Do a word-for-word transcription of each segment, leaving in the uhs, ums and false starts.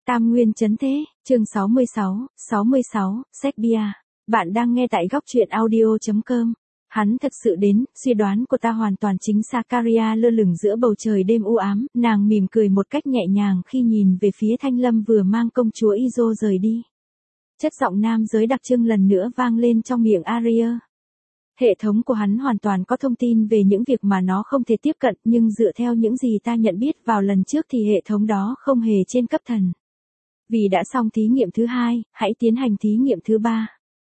Tam Nguyên Chấn Thế, chương sáu mươi sáu, sáu mươi sáu, Serbia. Bạn đang nghe tại góc truyện audio chấm com. Hắn thật sự đến, suy đoán của ta hoàn toàn chính xác. Caria lơ lửng giữa bầu trời đêm u ám, nàng mỉm cười một cách nhẹ nhàng khi nhìn về phía Thanh Lâm vừa mang công chúa Izo rời đi. Chất giọng nam giới đặc trưng lần nữa vang lên trong miệng Aria. Hệ thống của hắn hoàn toàn có thông tin về những việc mà nó không thể tiếp cận, nhưng dựa theo những gì ta nhận biết vào lần trước thì hệ thống đó không hề trên cấp thần. Vì đã xong thí nghiệm thứ hai, hãy tiến hành thí nghiệm thứ ba.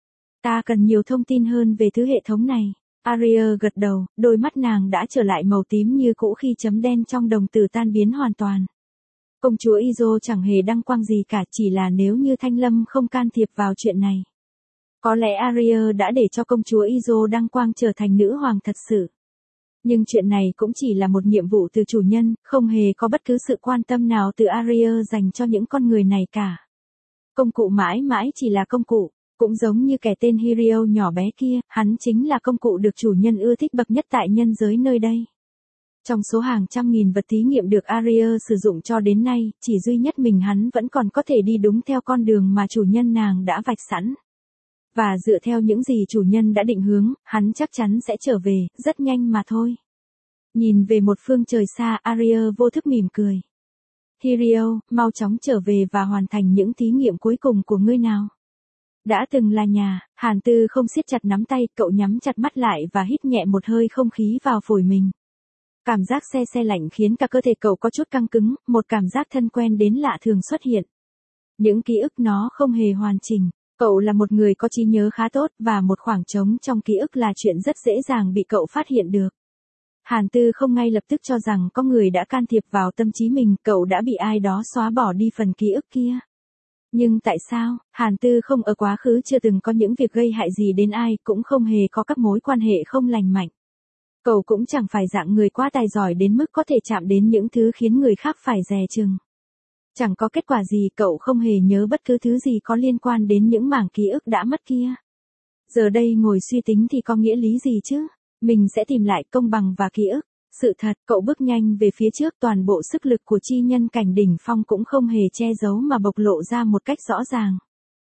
Ta cần nhiều thông tin hơn về thứ hệ thống này. Aria gật đầu, đôi mắt nàng đã trở lại màu tím như cũ khi chấm đen trong đồng tử tan biến hoàn toàn. Công chúa Izo chẳng hề đăng quang gì cả, chỉ là nếu như Thanh Lâm không can thiệp vào chuyện này. Có lẽ Aria đã để cho công chúa Izo đăng quang trở thành nữ hoàng thật sự. Nhưng chuyện này cũng chỉ là một nhiệm vụ từ chủ nhân, không hề có bất cứ sự quan tâm nào từ Aria dành cho những con người này cả. Công cụ mãi mãi chỉ là công cụ, cũng giống như kẻ tên Hirio nhỏ bé kia, hắn chính là công cụ được chủ nhân ưa thích bậc nhất tại nhân giới nơi đây. Trong số hàng trăm nghìn vật thí nghiệm được Aria sử dụng cho đến nay, chỉ duy nhất mình hắn vẫn còn có thể đi đúng theo con đường mà chủ nhân nàng đã vạch sẵn. Và dựa theo những gì chủ nhân đã định hướng, hắn chắc chắn sẽ trở về, rất nhanh mà thôi. Nhìn về một phương trời xa, Aria vô thức mỉm cười. Hirio, mau chóng trở về và hoàn thành những thí nghiệm cuối cùng của ngươi nào. Đã từng là nhà, Hàn Tư không siết chặt nắm tay, cậu nhắm chặt mắt lại và hít nhẹ một hơi không khí vào phổi mình. Cảm giác se se lạnh khiến cả cơ thể cậu có chút căng cứng, một cảm giác thân quen đến lạ thường xuất hiện. Những ký ức nó không hề hoàn chỉnh. Cậu là một người có trí nhớ khá tốt và một khoảng trống trong ký ức là chuyện rất dễ dàng bị cậu phát hiện được. Hàn Tư không ngay lập tức cho rằng có người đã can thiệp vào tâm trí mình, cậu đã bị ai đó xóa bỏ đi phần ký ức kia. Nhưng tại sao, Hàn Tư không ở quá khứ chưa từng có những việc gây hại gì đến ai, cũng không hề có các mối quan hệ không lành mạnh. Cậu cũng chẳng phải dạng người quá tài giỏi đến mức có thể chạm đến những thứ khiến người khác phải dè chừng. Chẳng có kết quả gì, cậu không hề nhớ bất cứ thứ gì có liên quan đến những mảng ký ức đã mất kia. Giờ đây ngồi suy tính thì có nghĩa lý gì chứ? Mình sẽ tìm lại công bằng và ký ức. Sự thật, cậu bước nhanh về phía trước, toàn bộ sức lực của chi nhân cảnh đỉnh phong cũng không hề che giấu mà bộc lộ ra một cách rõ ràng.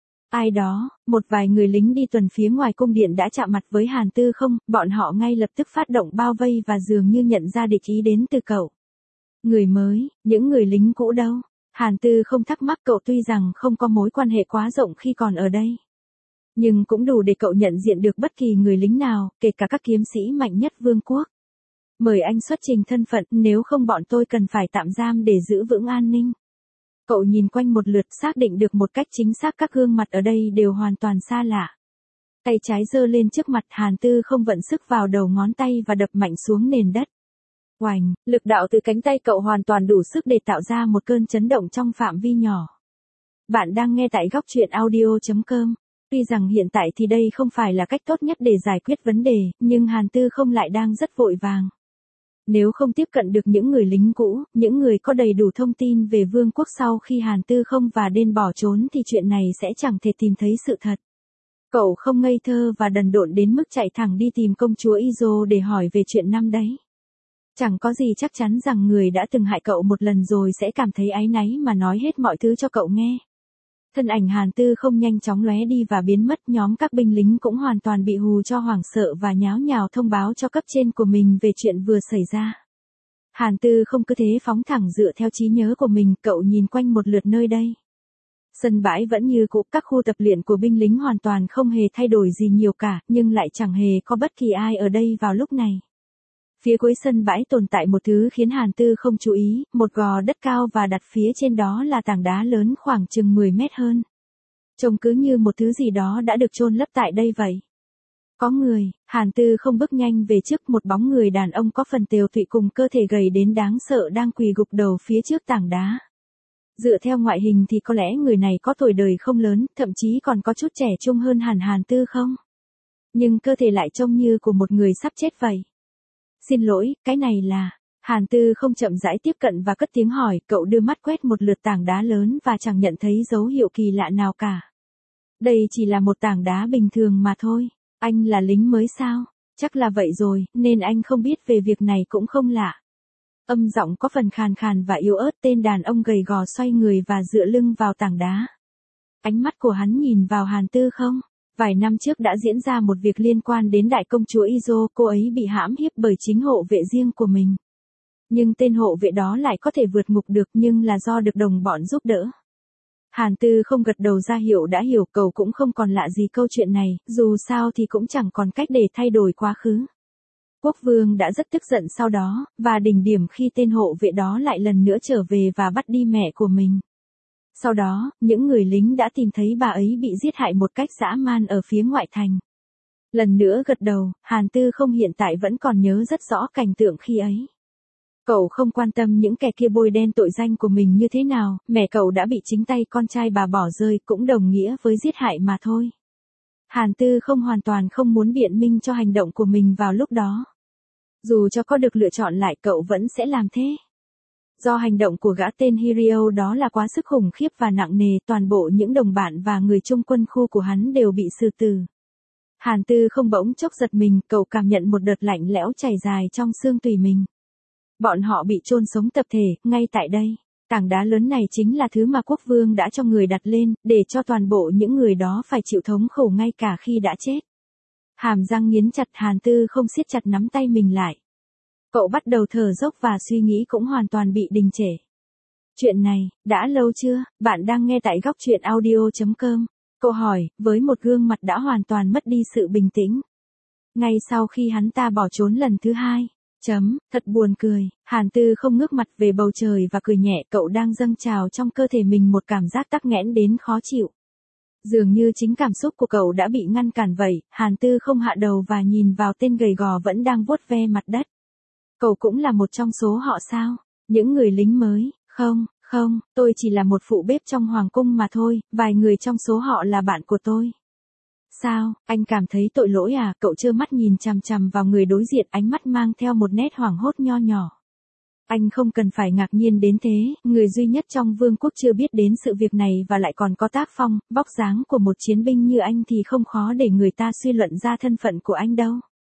Ai đó, một vài người lính đi tuần phía ngoài cung điện đã chạm mặt với Hàn Tư không, bọn họ ngay lập tức phát động bao vây và dường như nhận ra địch ý đến từ cậu. Người mới, những người lính cũ đâu? Hàn Tư không thắc mắc, cậu tuy rằng không có mối quan hệ quá rộng khi còn ở đây. Nhưng cũng đủ để cậu nhận diện được bất kỳ người lính nào, kể cả các kiếm sĩ mạnh nhất vương quốc. Mời anh xuất trình thân phận, nếu không bọn tôi cần phải tạm giam để giữ vững an ninh. Cậu nhìn quanh một lượt, xác định được một cách chính xác các gương mặt ở đây đều hoàn toàn xa lạ. Tay trái giơ lên trước mặt, Hàn Tư không vận sức vào đầu ngón tay và đập mạnh xuống nền đất. Oành, lực đạo từ cánh tay cậu hoàn toàn đủ sức để tạo ra một cơn chấn động trong phạm vi nhỏ. Bạn đang nghe tại góc truyện audio chấm com. Tuy rằng hiện tại thì đây không phải là cách tốt nhất để giải quyết vấn đề, nhưng Hàn Tư không lại đang rất vội vàng. Nếu không tiếp cận được những người lính cũ, những người có đầy đủ thông tin về vương quốc sau khi Hàn Tư không và Đen bỏ trốn thì chuyện này sẽ chẳng thể tìm thấy sự thật. Cậu không ngây thơ và đần độn đến mức chạy thẳng đi tìm công chúa Izo để hỏi về chuyện năm đấy. Chẳng có gì chắc chắn rằng người đã từng hại cậu một lần rồi sẽ cảm thấy áy náy mà nói hết mọi thứ cho cậu nghe. Thân ảnh Hàn Tư không nhanh chóng lóe đi và biến mất, nhóm các binh lính cũng hoàn toàn bị hù cho hoảng sợ và nháo nhào thông báo cho cấp trên của mình về chuyện vừa xảy ra. Hàn Tư không cứ thế phóng thẳng dựa theo trí nhớ của mình, cậu nhìn quanh một lượt nơi đây. Sân bãi vẫn như cũ, các khu tập luyện của binh lính hoàn toàn không hề thay đổi gì nhiều cả, nhưng lại chẳng hề có bất kỳ ai ở đây vào lúc này. Phía cuối sân bãi tồn tại một thứ khiến Hàn Tư không chú ý, một gò đất cao và đặt phía trên đó là tảng đá lớn khoảng chừng mười mét hơn. Trông cứ như một thứ gì đó đã được chôn lấp tại đây vậy. Có người, Hàn Tư không bước nhanh về trước, một bóng người đàn ông có phần tiều tụy cùng cơ thể gầy đến đáng sợ đang quỳ gục đầu phía trước tảng đá. Dựa theo ngoại hình thì có lẽ người này có tuổi đời không lớn, thậm chí còn có chút trẻ trung hơn hẳn Hàn Tư không. Nhưng cơ thể lại trông như của một người sắp chết vậy. Xin lỗi, cái này là... Hàn Tư không chậm rãi tiếp cận và cất tiếng hỏi, cậu đưa mắt quét một lượt tảng đá lớn và chẳng nhận thấy dấu hiệu kỳ lạ nào cả. Đây chỉ là một tảng đá bình thường mà thôi. Anh là lính mới sao? Chắc là vậy rồi, nên anh không biết về việc này cũng không lạ. âm giọng có phần khàn khàn và yếu ớt, tên đàn ông gầy gò xoay người và dựa lưng vào tảng đá. Ánh mắt của hắn nhìn vào Hàn Tư Không. Vài năm trước đã diễn ra một việc liên quan đến đại công chúa Izo, cô ấy bị hãm hiếp bởi chính hộ vệ riêng của mình. Nhưng tên hộ vệ đó lại có thể vượt ngục được, nhưng là do được đồng bọn giúp đỡ. Hàn Tư Không gật đầu ra hiệu đã hiểu, cậu cũng không còn lạ gì câu chuyện này, dù sao thì cũng chẳng còn cách để thay đổi quá khứ. Quốc vương đã rất tức giận sau đó, và đỉnh điểm khi tên hộ vệ đó lại lần nữa trở về và bắt đi mẹ của mình. Sau đó, những người lính đã tìm thấy bà ấy bị giết hại một cách dã man ở phía ngoại thành. Lần nữa gật đầu, Hàn Tư Không hiện tại vẫn còn nhớ rất rõ cảnh tượng khi ấy. Cậu không quan tâm những kẻ kia bôi đen tội danh của mình như thế nào, mẹ cậu đã bị chính tay con trai bà bỏ rơi, cũng đồng nghĩa với giết hại mà thôi. Hàn Tư Không hoàn toàn không muốn biện minh cho hành động của mình vào lúc đó. Dù cho có được lựa chọn lại, cậu vẫn sẽ làm thế. Do hành động của gã tên Hirio đó là quá sức khủng khiếp và nặng nề, toàn bộ những đồng bạn và người chung quân khu của hắn đều bị xử tử. Hàn Tư Không bỗng chốc giật mình, cậu cảm nhận một đợt lạnh lẽo chảy dài trong xương tủy mình. Bọn họ bị chôn sống tập thể, ngay tại đây. Tảng đá lớn này chính là thứ mà quốc vương đã cho người đặt lên, để cho toàn bộ những người đó phải chịu thống khổ ngay cả khi đã chết. Hàm răng nghiến chặt, Hàn Tư Không siết chặt nắm tay mình lại. Cậu bắt đầu thở dốc và suy nghĩ cũng hoàn toàn bị đình trệ. Chuyện này, đã lâu chưa? Bạn đang nghe tại góc truyện audio chấm com. Cậu hỏi, với một gương mặt đã hoàn toàn mất đi sự bình tĩnh. Ngay sau khi hắn ta bỏ trốn lần thứ hai. Chấm, thật buồn cười. Hàn Tư Không ngước mặt về bầu trời và cười nhẹ, cậu đang dâng trào trong cơ thể mình một cảm giác tắc nghẽn đến khó chịu. Dường như chính cảm xúc của cậu đã bị ngăn cản vậy. Hàn Tư Không hạ đầu và nhìn vào tên gầy gò vẫn đang vuốt ve mặt đất. Cậu cũng là một trong số họ sao? Những người lính mới? Không, không, tôi chỉ là một phụ bếp trong hoàng cung mà thôi, vài người trong số họ là bạn của tôi. Sao, anh cảm thấy tội lỗi à? Cậu trơ mắt nhìn chằm chằm vào người đối diện, ánh mắt mang theo một nét hoảng hốt nho nhỏ. Anh không cần phải ngạc nhiên đến thế, người duy nhất trong vương quốc chưa biết đến sự việc này và lại còn có tác phong, vóc dáng của một chiến binh như anh thì không khó để người ta suy luận ra thân phận của anh đâu.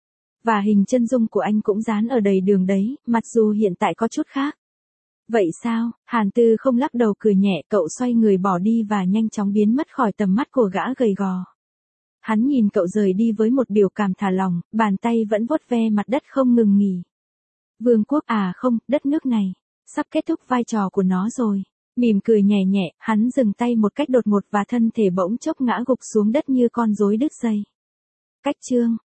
Và hình chân dung của anh cũng dán ở đầy đường đấy, mặc dù hiện tại có chút khác. Vậy sao? Hàn Tư Không lắc đầu cười nhẹ, cậu xoay người bỏ đi và nhanh chóng biến mất khỏi tầm mắt của gã gầy gò. Hắn nhìn cậu rời đi với một biểu cảm thả lỏng, bàn tay vẫn vuốt ve mặt đất không ngừng nghỉ. Vương quốc à không, đất nước này, sắp kết thúc vai trò của nó rồi. Mỉm cười nhẹ nhẹ, hắn dừng tay một cách đột ngột và thân thể bỗng chốc ngã gục xuống đất như con rối đứt dây. Cách chương